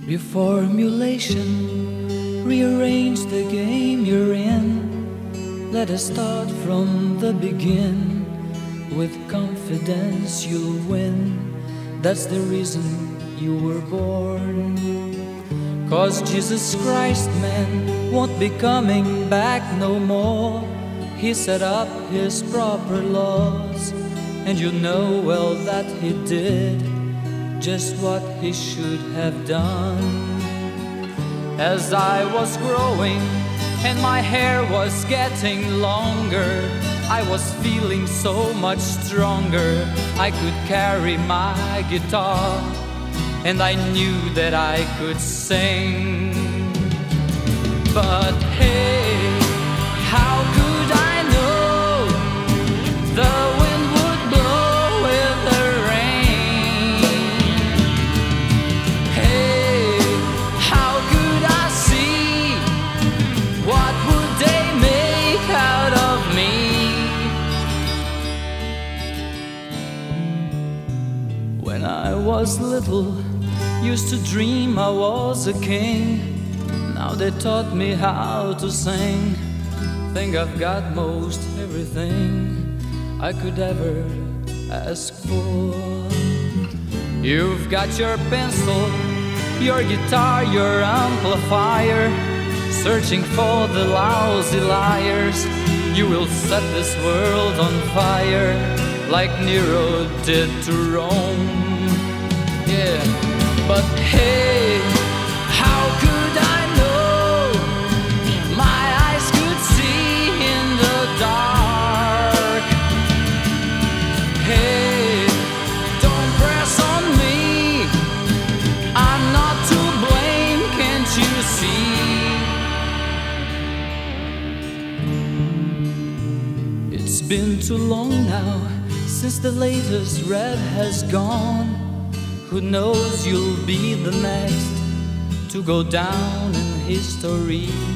Reformulation, rearrange the game you're in. Let us start from the begin. With confidence you'll win. That's the reason you were born. 'Cause Jesus Christ, man, won't be coming back no more. He set up his proper laws, and you know well that he did just what he should have done. As I was growing and my hair was getting longer, I was feeling so much stronger. I could carry my guitar, and I knew that I could sing. But hey, how could I know the wind would blow with the rain? Hey, how could I see what would they make out of me? When I was little, used to dream I was a king. Now they taught me how to sing. Think I've got most everything I could ever ask for. You've got your pencil, your guitar, your amplifier, searching for the lousy liars. You will set this world on fire like Nero did to Rome. Yeah, but hey, how could I know my eyes could see in the dark? Hey, don't press on me, I'm not to blame, can't you see? It's been too long now since the latest rev has gone. Who knows, you'll be the next to go down in history.